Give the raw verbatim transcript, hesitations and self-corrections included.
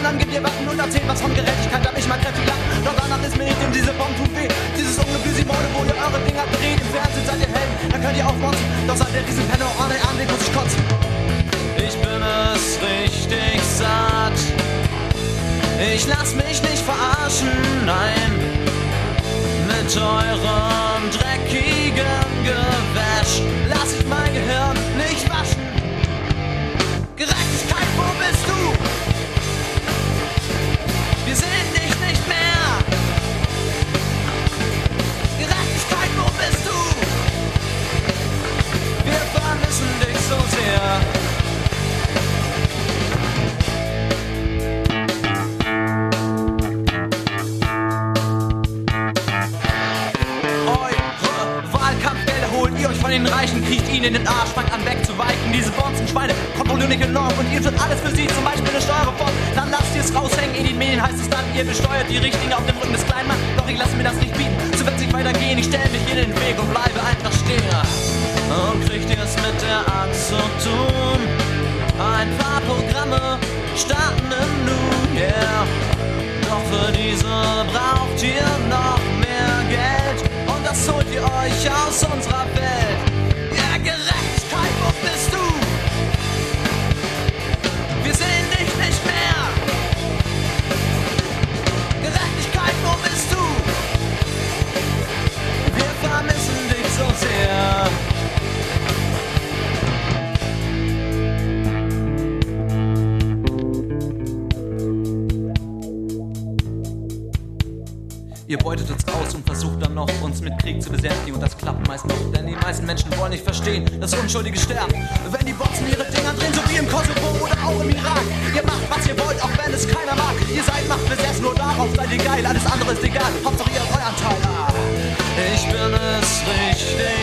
anderen gibt ihr Waffen und erzählt was von Gerechtigkeit, hab ich mal kräftig lacht. Doch danach ist mir nicht um diese Bomben tut weh. Dieses Ungefühl, sie Morde, wo ihr eure Dinger dreht. Im Fernsehen seid ihr Helden, da könnt ihr aufmotzen. Doch seid ihr diesen Penner an den Arm, den muss ich kotzen. Ich bin es richtig satt. Ich lass mich nicht verarschen, nein. Mit eurem dreckigen Gewäsch lass ich mein Gehirn nicht waschen. Gerechtigkeit, wo bist du? Wir sehen dich nicht mehr. Gerechtigkeit, wo bist du? Wir vermissen dich so sehr. Ihr euch von den Reichen, kriecht ihnen in den Arsch, fangt an wegzuweichen. Diese Bonzenschweine kontrollieren nicht enorm und ihr tut alles für sie, zum Beispiel eine Steuerreform. Dann lasst ihr es raushängen, in den Medien heißt es dann, ihr besteuert die Richtigen auf dem Rücken des kleinen Mann. Doch ich lasse mir das nicht bieten, so wird sich weitergehen. Ich stell mich in den Weg und bleibe einfach stehen. Und kriegt ihr es mit der Angst zu tun? Ein paar Programme starten im New Year. Doch für diese braucht ihr noch mehr Geld. Und das holt ihr euch aus unserer Welt. Ja, Gerechtigkeit, wo bist du? Wir sehen dich nicht mehr. Gerechtigkeit, wo bist du? Wir vermissen dich so sehr. Ihr beutet uns aus und versucht dann noch, uns mit Krieg zu besänftigen. Und das klappt meist noch, denn die meisten Menschen wollen nicht verstehen, dass Unschuldige sterben, wenn die Boxen ihre Dinger drehen, so wie im Kosovo oder auch im Irak. Ihr macht, was ihr wollt, auch wenn es keiner mag. Ihr seid machtbesessen, nur darauf seid ihr geil. Alles andere ist egal, Hauptsache ihr habt euren Teil. Ah, ich bin es richtig